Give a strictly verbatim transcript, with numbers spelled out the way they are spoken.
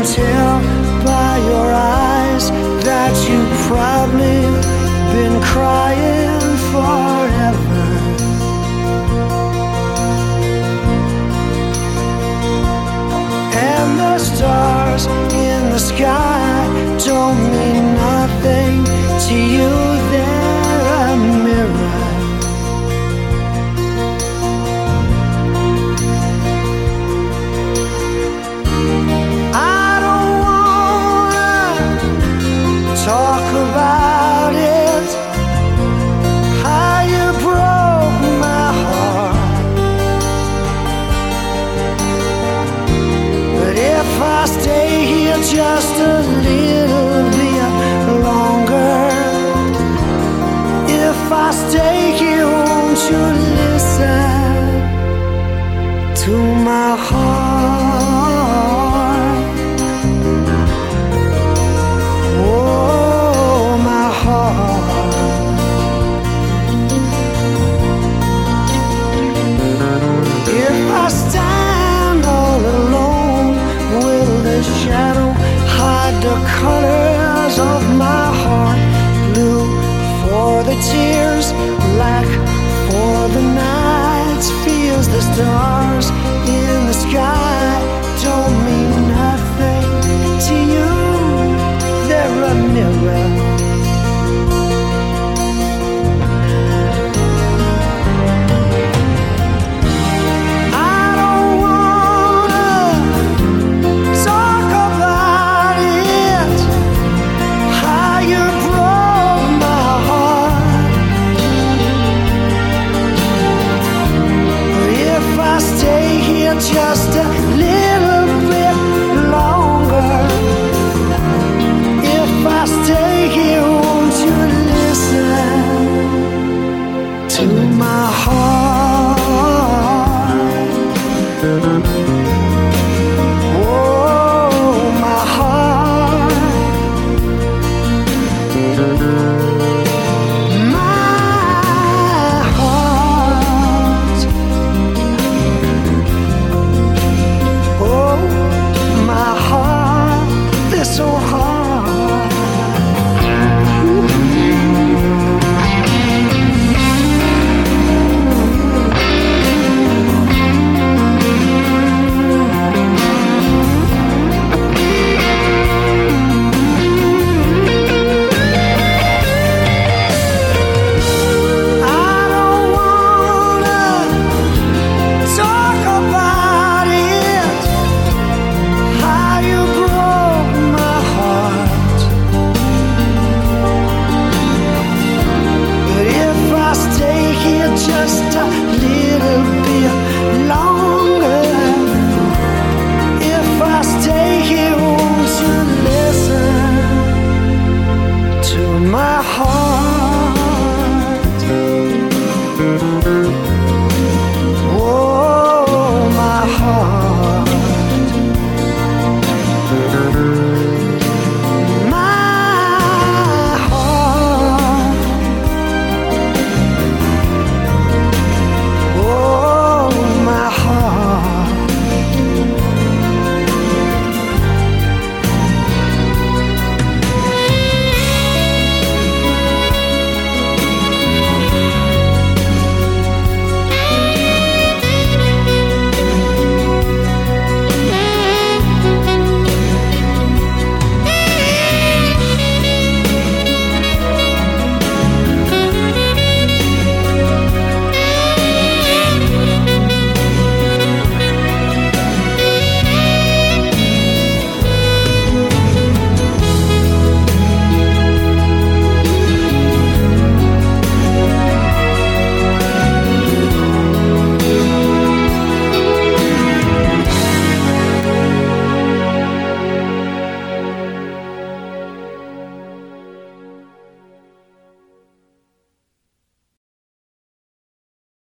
tell by your eyes that you've probably been crying forever. And the stars in the sky don't mean nothing to you. They're a mirror. Talk about it, how you broke my heart. But if I stay here just a little bit longer, if I stay here, won't you listen to my heart? Shadow hide the colors of my heart. Blue for the tears, black for the nights. Feels the stars in the sky.